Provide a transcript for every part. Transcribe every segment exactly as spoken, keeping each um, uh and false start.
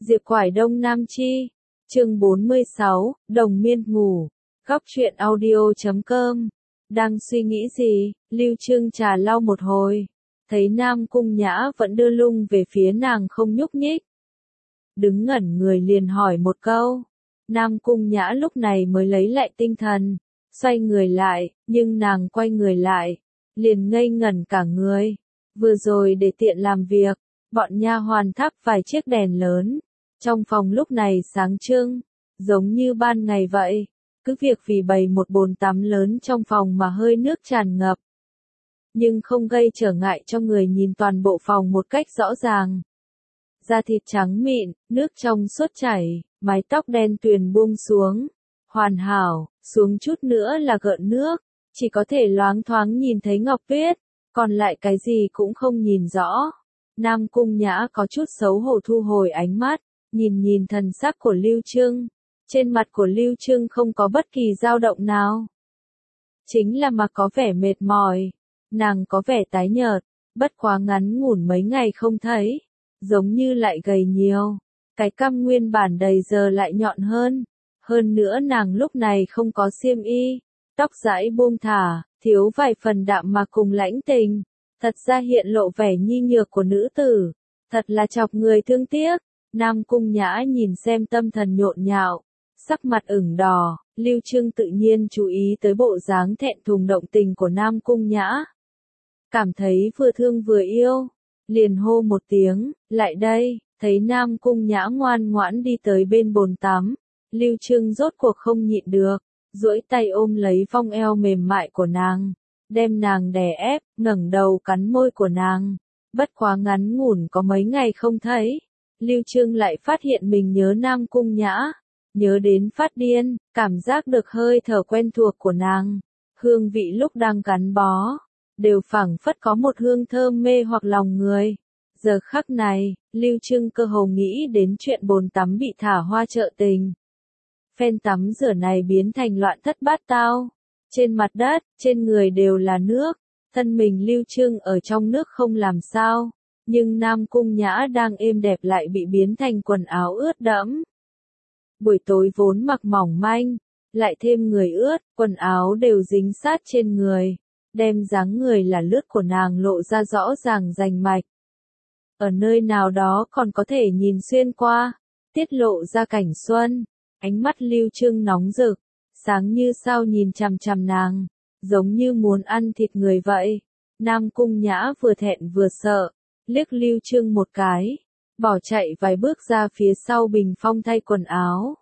Diệp Quải Đông Nam Chi, chương bốn mươi sáu, Đồng Miên ngủ, góc truyện audio chấm com. Đang suy nghĩ gì, Lưu Trương trà lau một hồi, thấy Nam Cung Nhã vẫn đưa lưng về phía nàng không nhúc nhích. Đứng ngẩn người liền hỏi một câu, Nam Cung Nhã lúc này mới lấy lại tinh thần, xoay người lại, nhưng nàng quay người lại, liền ngây ngẩn cả người. Vừa rồi để tiện làm việc, bọn nha hoàn thắp vài chiếc đèn lớn, trong phòng lúc này sáng trưng, giống như ban ngày vậy, cứ việc vì bày một bồn tắm lớn trong phòng mà hơi nước tràn ngập. Nhưng không gây trở ngại cho người nhìn toàn bộ phòng một cách rõ ràng. Da thịt trắng mịn, nước trong suốt chảy, mái tóc đen tuyền buông xuống, hoàn hảo, xuống chút nữa là gợn nước, chỉ có thể loáng thoáng nhìn thấy ngọc tuyết, còn lại cái gì cũng không nhìn rõ. Nam Cung Nhã có chút xấu hổ thu hồi ánh mắt, nhìn nhìn thần sắc của Lưu Trương. Trên mặt của Lưu Trương không có bất kỳ dao động nào. Chính là mà có vẻ mệt mỏi, nàng có vẻ tái nhợt, bất quá ngắn ngủn mấy ngày không thấy, giống như lại gầy nhiều. Cái cằm nguyên bản đầy giờ lại nhọn hơn, hơn nữa nàng lúc này không có xiêm y, tóc dãi buông thả, thiếu vài phần đạm mà cùng lãnh tình, thật ra hiện lộ vẻ nhi nhược của nữ tử, thật là chọc người thương tiếc. Nam Cung Nhã nhìn xem tâm thần nhộn nhạo, sắc mặt ửng đỏ, Lưu Trương tự nhiên chú ý tới bộ dáng thẹn thùng động tình của Nam Cung Nhã. Cảm thấy vừa thương vừa yêu, liền hô một tiếng, lại đây, thấy Nam Cung Nhã ngoan ngoãn đi tới bên bồn tắm, Lưu Trương rốt cuộc không nhịn được, duỗi tay ôm lấy vòng eo mềm mại của nàng, đem nàng đè ép, ngẩng đầu cắn môi của nàng. Bất quá ngắn ngủn có mấy ngày không thấy, Lưu Trương lại phát hiện mình nhớ Nam Cung Nhã, nhớ đến phát điên, cảm giác được hơi thở quen thuộc của nàng, hương vị lúc đang gắn bó, đều phảng phất có một hương thơm mê hoặc lòng người. Giờ khắc này, Lưu Trương cơ hồ nghĩ đến chuyện bồn tắm bị thả hoa trợ tình. Phen tắm rửa này biến thành loạn thất bát tao, trên mặt đất, trên người đều là nước, thân mình Lưu Trương ở trong nước không làm sao. Nhưng Nam Cung Nhã đang êm đẹp lại bị biến thành quần áo ướt đẫm. Buổi tối vốn mặc mỏng manh, lại thêm người ướt, quần áo đều dính sát trên người, đem dáng người là lướt của nàng lộ ra rõ ràng rành mạch. Ở nơi nào đó còn có thể nhìn xuyên qua, tiết lộ ra cảnh xuân, ánh mắt Lưu Trương nóng rực, sáng như sao nhìn chằm chằm nàng, giống như muốn ăn thịt người vậy. Nam Cung Nhã vừa thẹn vừa sợ, liếc Lưu Trương một cái, bỏ chạy vài bước ra phía sau bình phong thay quần áo.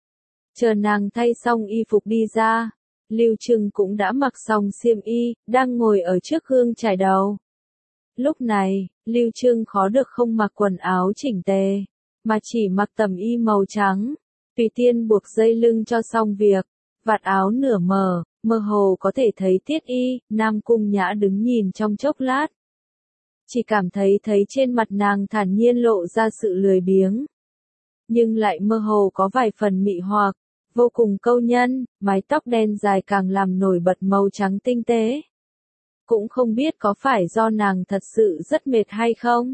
Chờ nàng thay xong y phục đi ra, Lưu Trương cũng đã mặc xong xiêm y, đang ngồi ở trước gương chải đầu. Lúc này, Lưu Trương khó được không mặc quần áo chỉnh tề, mà chỉ mặc tầm y màu trắng, tùy tiên buộc dây lưng cho xong việc, vạt áo nửa mở, mơ hồ có thể thấy tiết y. Nam Cung Nhã đứng nhìn trong chốc lát, chỉ cảm thấy thấy trên mặt nàng thản nhiên lộ ra sự lười biếng, nhưng lại mơ hồ có vài phần mị hoặc, vô cùng câu nhân, mái tóc đen dài càng làm nổi bật màu trắng tinh tế. Cũng không biết có phải do nàng thật sự rất mệt hay không.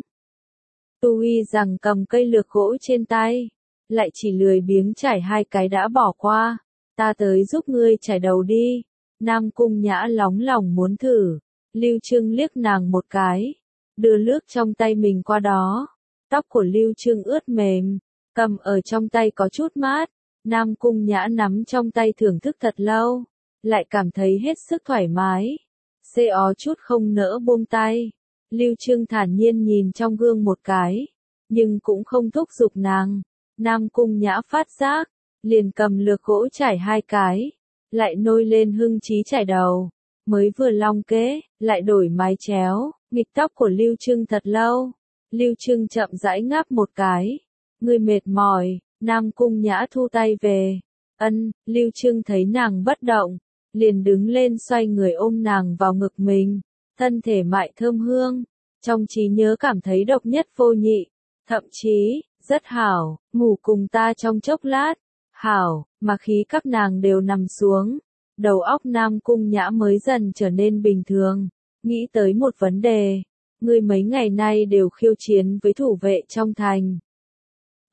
Tu Huy rằng cầm cây lược gỗ trên tay, lại chỉ lười biếng trải hai cái đã bỏ qua, ta tới giúp ngươi trải đầu đi. Nam Cung Nhã lóng lòng muốn thử, Lưu Trương liếc nàng một cái, đưa lược trong tay mình qua đó. Tóc của Lưu Trương ướt mềm, cầm ở trong tay có chút mát, Nam Cung Nhã nắm trong tay thưởng thức thật lâu, lại cảm thấy hết sức thoải mái, xê ó chút không nỡ buông tay. Lưu Trương thản nhiên nhìn trong gương một cái, nhưng cũng không thúc giục nàng. Nam Cung Nhã phát giác, liền cầm lược gỗ trải hai cái, lại nôi lên hưng trí trải đầu, mới vừa long kế, lại đổi mái chéo, nghịch tóc của Lưu Trương thật lâu. Lưu Trương chậm rãi ngáp một cái, ngươi mệt mỏi. Nam Cung Nhã thu tay về, ân. Lưu Trương thấy nàng bất động, liền đứng lên xoay người ôm nàng vào ngực mình, thân thể mại thơm hương, trong trí nhớ cảm thấy độc nhất vô nhị, thậm chí, rất hảo, ngủ cùng ta trong chốc lát, hảo, mà khí các nàng đều nằm xuống, đầu óc Nam Cung Nhã mới dần trở nên bình thường, nghĩ tới một vấn đề, ngươi mấy ngày nay đều khiêu chiến với thủ vệ trong thành.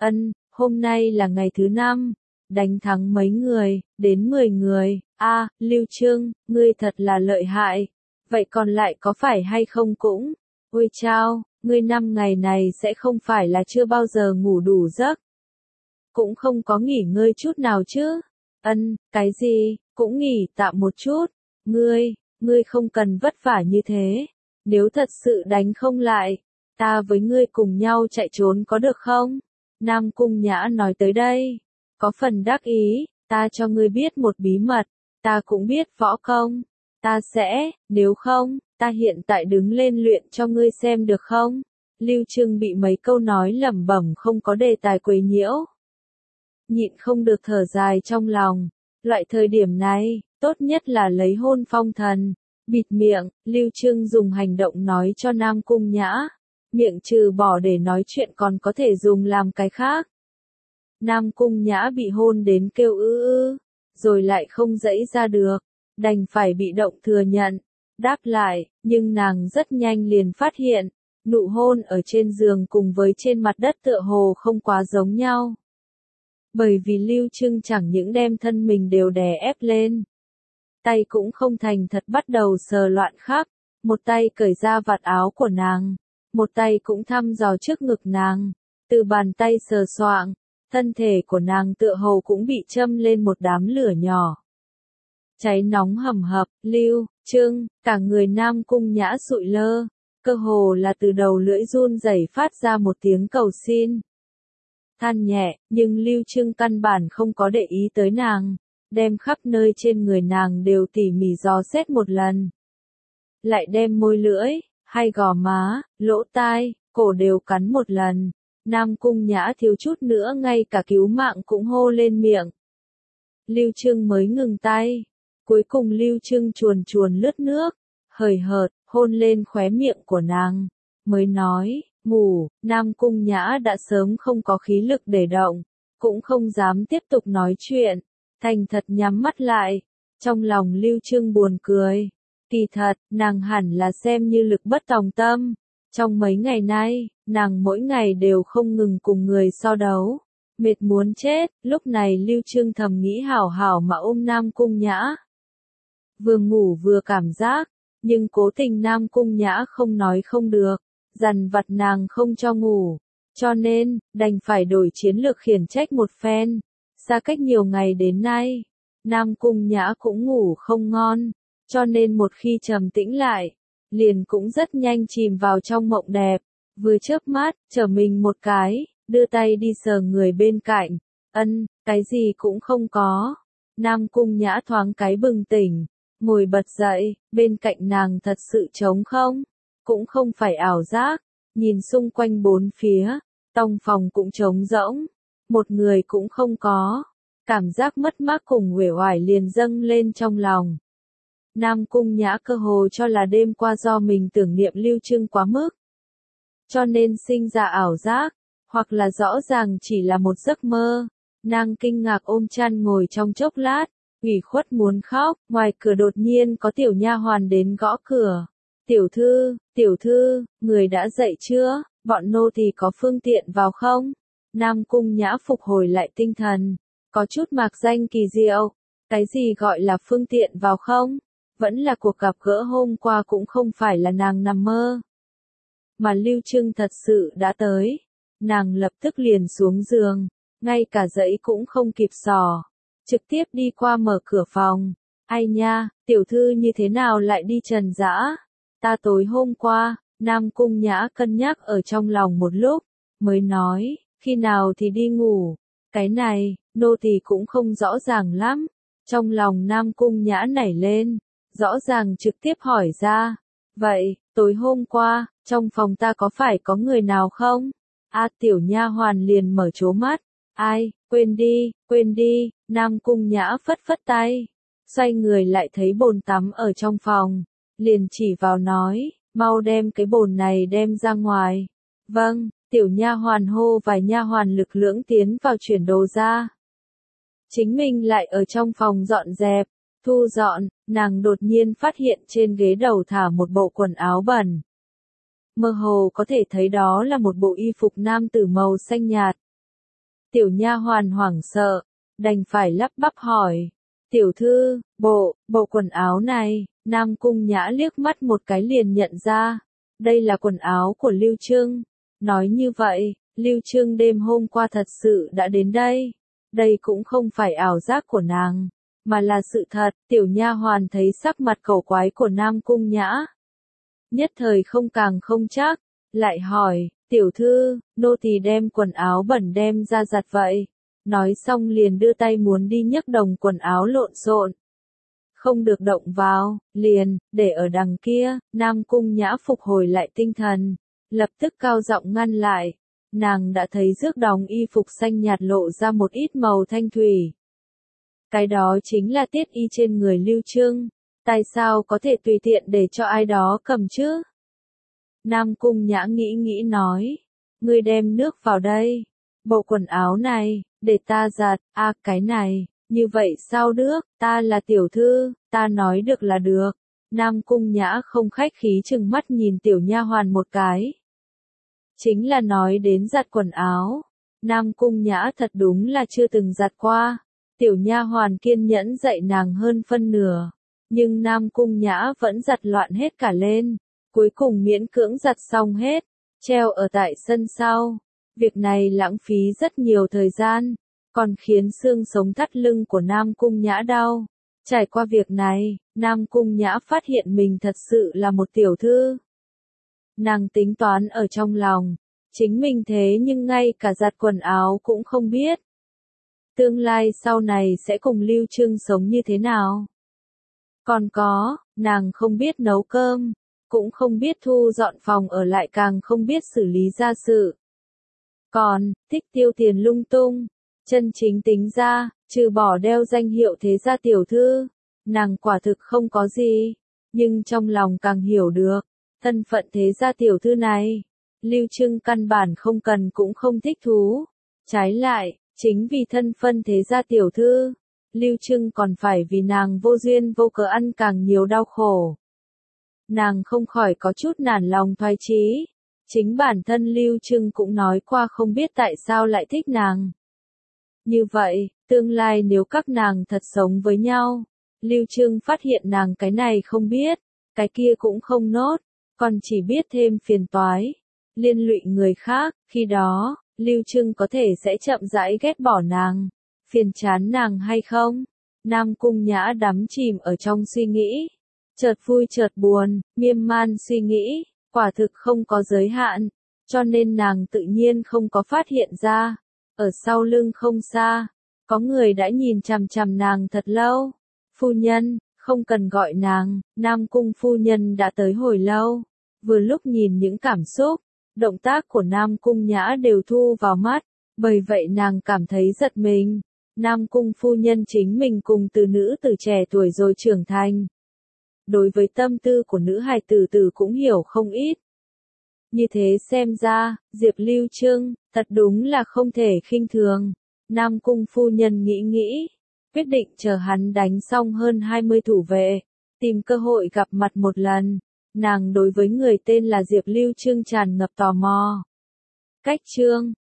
Ân, hôm nay là ngày thứ năm, đánh thắng mấy người, đến mười người, a à, Lưu Trương, ngươi thật là lợi hại, vậy còn lại có phải hay không cũng, ôi chao, ngươi năm ngày này sẽ không phải là chưa bao giờ ngủ đủ giấc, cũng không có nghỉ ngơi chút nào chứ, ân, cái gì, cũng nghỉ tạm một chút, ngươi, ngươi không cần vất vả như thế, nếu thật sự đánh không lại, ta với ngươi cùng nhau chạy trốn có được không? Nam Cung Nhã nói tới đây, có phần đắc ý, ta cho ngươi biết một bí mật, ta cũng biết võ công, ta sẽ, nếu không, ta hiện tại đứng lên luyện cho ngươi xem được không? Lưu Trương bị mấy câu nói lẩm bẩm không có đề tài quấy nhiễu. Nhịn không được thở dài trong lòng, loại thời điểm này, tốt nhất là lấy hôn phong thần, bịt miệng, Lưu Trương dùng hành động nói cho Nam Cung Nhã. Miệng trừ bỏ để nói chuyện còn có thể dùng làm cái khác. Nam Cung Nhã bị hôn đến kêu ư ư, rồi lại không dãy ra được, đành phải bị động thừa nhận, đáp lại, nhưng nàng rất nhanh liền phát hiện, nụ hôn ở trên giường cùng với trên mặt đất tựa hồ không quá giống nhau. Bởi vì Lưu Trương chẳng những đem thân mình đều đè ép lên, tay cũng không thành thật bắt đầu sờ loạn khắp, một tay cởi ra vạt áo của nàng. Một tay cũng thăm dò trước ngực nàng, từ bàn tay sờ soạng, thân thể của nàng tựa hồ cũng bị châm lên một đám lửa nhỏ. Cháy nóng hầm hập, Lưu Trương, cả người Nam Cung Nhã sụi lơ, cơ hồ là từ đầu lưỡi run rẩy phát ra một tiếng cầu xin. Than nhẹ, nhưng Lưu Trương căn bản không có để ý tới nàng, đem khắp nơi trên người nàng đều tỉ mỉ dò xét một lần. Lại đem môi lưỡi, hay gò má, lỗ tai, cổ đều cắn một lần. Nam Cung Nhã thiếu chút nữa ngay cả cứu mạng cũng hô lên miệng. Lưu Trương mới ngừng tay. Cuối cùng Lưu Trương chuồn chuồn lướt nước, hời hợt, hôn lên khóe miệng của nàng. Mới nói, ngủ, Nam Cung Nhã đã sớm không có khí lực để động, cũng không dám tiếp tục nói chuyện. Thành thật nhắm mắt lại. Trong lòng Lưu Trương buồn cười. Kỳ thật, nàng hẳn là xem như lực bất tòng tâm. Trong mấy ngày nay, nàng mỗi ngày đều không ngừng cùng người so đấu. Mệt muốn chết, lúc này Lưu Trương thầm nghĩ hảo hảo mà ôm Nam Cung Nhã. Vừa ngủ vừa cảm giác, nhưng cố tình Nam Cung Nhã không nói không được, dằn vặt nàng không cho ngủ. Cho nên, đành phải đổi chiến lược khiển trách một phen. Xa cách nhiều ngày đến nay, Nam Cung Nhã cũng ngủ không ngon. Cho nên một khi trầm tĩnh lại, liền cũng rất nhanh chìm vào trong mộng đẹp, vừa chớp mắt, trở mình một cái, đưa tay đi sờ người bên cạnh, ân, cái gì cũng không có. Nam Cung Nhã thoáng cái bừng tỉnh, ngồi bật dậy, bên cạnh nàng thật sự trống không, cũng không phải ảo giác, nhìn xung quanh bốn phía, tông phòng cũng trống rỗng, một người cũng không có, cảm giác mất mát cùng uể oải liền dâng lên trong lòng. Nam Cung Nhã cơ hồ cho là đêm qua do mình tưởng niệm Lưu Trương quá mức, cho nên sinh ra ảo giác, hoặc là rõ ràng chỉ là một giấc mơ. Nàng kinh ngạc ôm chăn ngồi trong chốc lát, ủy khuất muốn khóc, ngoài cửa đột nhiên có tiểu nha hoàn đến gõ cửa. Tiểu thư, tiểu thư, người đã dậy chưa, bọn nô tỳ có phương tiện vào không? Nam Cung Nhã phục hồi lại tinh thần, có chút mạc danh kỳ diệu, cái gì gọi là phương tiện vào không? Vẫn là cuộc gặp gỡ hôm qua cũng không phải là nàng nằm mơ. Mà Lưu Trương thật sự đã tới. Nàng lập tức liền xuống giường, ngay cả dãy cũng không kịp sò. Trực tiếp đi qua mở cửa phòng. Ai nha, tiểu thư như thế nào lại đi trần dã? Ta tối hôm qua, Nam Cung Nhã cân nhắc ở trong lòng một lúc, mới nói, khi nào thì đi ngủ. Cái này, nô tỳ cũng không rõ ràng lắm. Trong lòng Nam Cung Nhã nảy lên. Rõ ràng trực tiếp hỏi ra, vậy, tối hôm qua, trong phòng ta có phải có người nào không? A tiểu nha hoàn liền mở trố mắt, ai, quên đi, quên đi, Nam Cung Nhã phất phất tay, xoay người lại thấy bồn tắm ở trong phòng, liền chỉ vào nói, mau đem cái bồn này đem ra ngoài. Vâng, tiểu nha hoàn hô vài nha hoàn lực lưỡng tiến vào chuyển đồ ra. Chính mình lại ở trong phòng dọn dẹp. Thu dọn, nàng đột nhiên phát hiện trên ghế đầu thả một bộ quần áo bẩn. Mơ hồ có thể thấy đó là một bộ y phục nam tử màu xanh nhạt. Tiểu nha hoàn hoảng sợ, đành phải lắp bắp hỏi. Tiểu thư, bộ, bộ quần áo này, Nam Cung Nhã liếc mắt một cái liền nhận ra. Đây là quần áo của Lưu Trưng. Nói như vậy, Lưu Trưng đêm hôm qua thật sự đã đến đây. Đây cũng không phải ảo giác của nàng, mà là sự thật. Tiểu nha hoàn thấy sắc mặt cầu quái của Nam Cung Nhã. Nhất thời không càng không chắc, lại hỏi, tiểu thư, nô tỳ đem quần áo bẩn đem ra giặt vậy. Nói xong liền đưa tay muốn đi nhấc đống quần áo lộn xộn. Không được động vào, liền, để ở đằng kia. Nam Cung Nhã phục hồi lại tinh thần, lập tức cao giọng ngăn lại. Nàng đã thấy rước đóng y phục xanh nhạt lộ ra một ít màu thanh thủy. Cái đó chính là tiết y trên người Lưu Trưng. Tại sao có thể tùy tiện để cho ai đó cầm chứ? Nam Cung Nhã nghĩ nghĩ nói. Ngươi đem nước vào đây. Bộ quần áo này, để ta giặt. À cái này, như vậy sao được, ta là tiểu thư, ta nói được là được. Nam Cung Nhã không khách khí chừng mắt nhìn tiểu nha hoàn một cái. Chính là nói đến giặt quần áo. Nam Cung Nhã thật đúng là chưa từng giặt qua. Tiểu nha hoàn kiên nhẫn dạy nàng hơn phân nửa. Nhưng Nam Cung Nhã vẫn giặt loạn hết cả lên. Cuối cùng miễn cưỡng giặt xong hết. Treo ở tại sân sau. Việc này lãng phí rất nhiều thời gian. Còn khiến xương sống thắt lưng của Nam Cung Nhã đau. Trải qua việc này, Nam Cung Nhã phát hiện mình thật sự là một tiểu thư. Nàng tính toán ở trong lòng. Chính mình thế nhưng ngay cả giặt quần áo cũng không biết. Tương lai sau này sẽ cùng Lưu Trưng sống như thế nào? Còn có, nàng không biết nấu cơm, cũng không biết thu dọn phòng ở lại càng không biết xử lý gia sự. Còn, thích tiêu tiền lung tung, chân chính tính ra, trừ bỏ đeo danh hiệu thế gia tiểu thư, nàng quả thực không có gì, nhưng trong lòng càng hiểu được, thân phận thế gia tiểu thư này, Lưu Trưng căn bản không cần cũng không thích thú. Trái lại, chính vì thân phận thế gia tiểu thư, Lưu Trưng còn phải vì nàng vô duyên vô cớ ăn càng nhiều đau khổ. Nàng không khỏi có chút nản lòng thoái chí. Chính bản thân Lưu Trưng cũng nói qua không biết tại sao lại thích nàng. Như vậy, tương lai nếu các nàng thật sống với nhau, Lưu Trưng phát hiện nàng cái này không biết, cái kia cũng không nốt, còn chỉ biết thêm phiền toái, liên lụy người khác, khi đó, Lưu Trưng có thể sẽ chậm rãi ghét bỏ nàng, phiền chán nàng hay không? Nam Cung Nhã đắm chìm ở trong suy nghĩ, chợt vui chợt buồn, miên man suy nghĩ, quả thực không có giới hạn, cho nên nàng tự nhiên không có phát hiện ra. Ở sau lưng không xa, có người đã nhìn chằm chằm nàng thật lâu. Phu nhân, không cần gọi nàng, Nam Cung phu nhân đã tới hồi lâu. Vừa lúc nhìn những cảm xúc, động tác của Nam Cung Nhã đều thu vào mắt, bởi vậy nàng cảm thấy giật mình. Nam Cung phu nhân chính mình cùng từ nữ từ trẻ tuổi rồi trưởng thành. Đối với tâm tư của nữ hài tử tử cũng hiểu không ít. Như thế xem ra, Diệp Lưu Trưng, thật đúng là không thể khinh thường. Nam Cung phu nhân nghĩ nghĩ, quyết định chờ hắn đánh xong hơn hai mươi thủ vệ, tìm cơ hội gặp mặt một lần. Nàng đối với người tên là Diệp Lưu Trưng tràn ngập tò mò. Cách chương